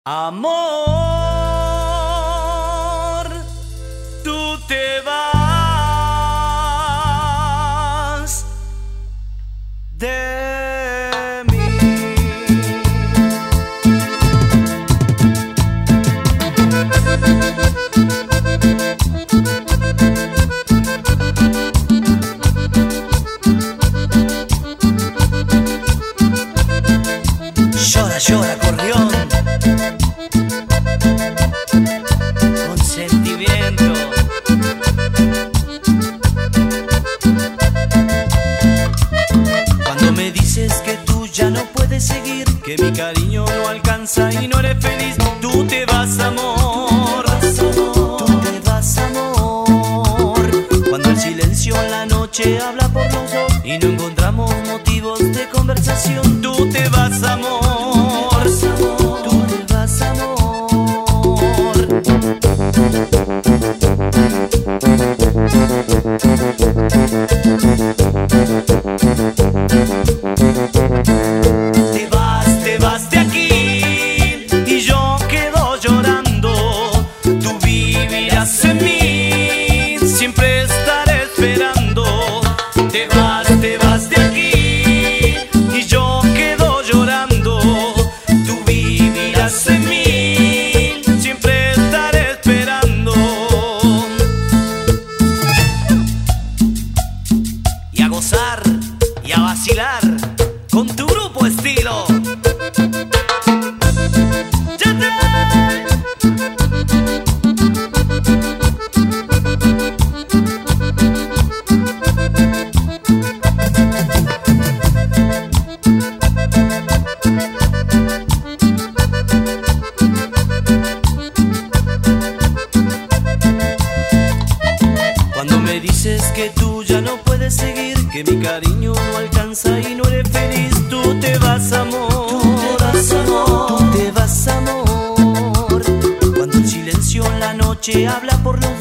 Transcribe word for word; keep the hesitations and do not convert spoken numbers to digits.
Amor, tú te vas de mí. Llora, llora, acordeón, con sentimiento. Cuando me dices que tú ya no puedes seguir, que mi cariño no alcanza y no eres feliz, tú te vas, amor, tú te vas, amor. Cuando el silencio en la noche habla por los dos y no encontramos motivos de conversación, tú te vas, amor. Te vas, te vas de aquí y yo quedo llorando. Tú vivirás en mí, siempre estaré esperando. Te vas, te vas de aquí y yo quedo llorando. Tú vivirás en mí, siempre estaré esperando. Y a gozar y a vacilar con tu grupo Estilo. Cuando me dices que tú ya no puedes seguir, que mi cariño no alcanza y no eres feliz, tú te vas, amor, tú te vas, amor, tú te vas, amor. Cuando el silencio en la noche habla por los